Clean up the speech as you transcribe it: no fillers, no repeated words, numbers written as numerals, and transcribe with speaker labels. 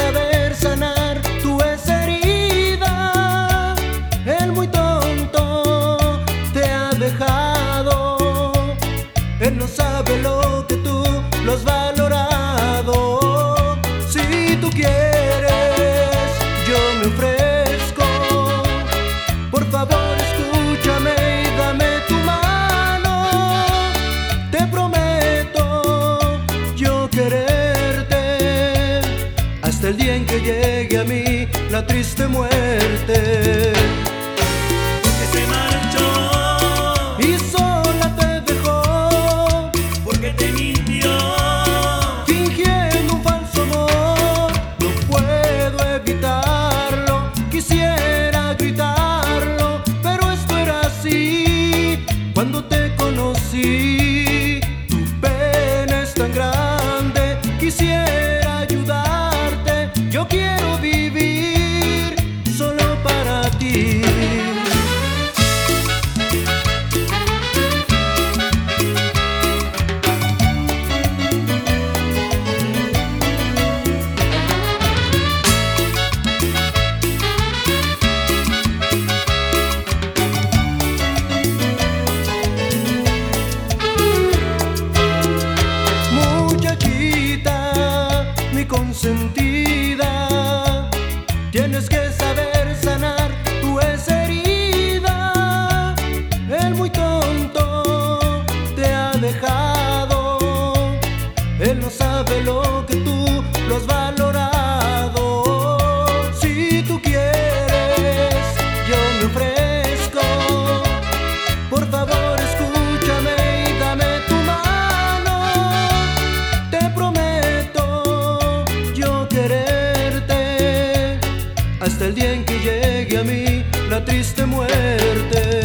Speaker 1: saber sanar tu esa herida. El muy tonto te ha dejado. Él no sabe lo que tú lo has valorado. Si tú quieres, yo me ofrezco. Por favor, escúchame y dame tu mano. Te prometo yo quererte hasta el día en que llegue a mí la triste muerte.
Speaker 2: Que se marchó
Speaker 1: Y sola te dejó
Speaker 2: porque te mintió.
Speaker 1: fingiendo un falso amor. No puedo evitarlo, quisiera gritarlo, pero esto era así. Cuando te conocí, tu pena es tan grande. Quisiera ayudarte, yo quiero vivir solo para ti. Consentida, tienes que saber sanar tu esa herida. El muy tonto te ha dejado. Él no sabe lo que tú lo has valorado. Si tú quieres, yo me ofrezco. Por favor, escúchame y dame tu mano. Te prometo quererte hasta el día en que llegue a mí la triste muerte.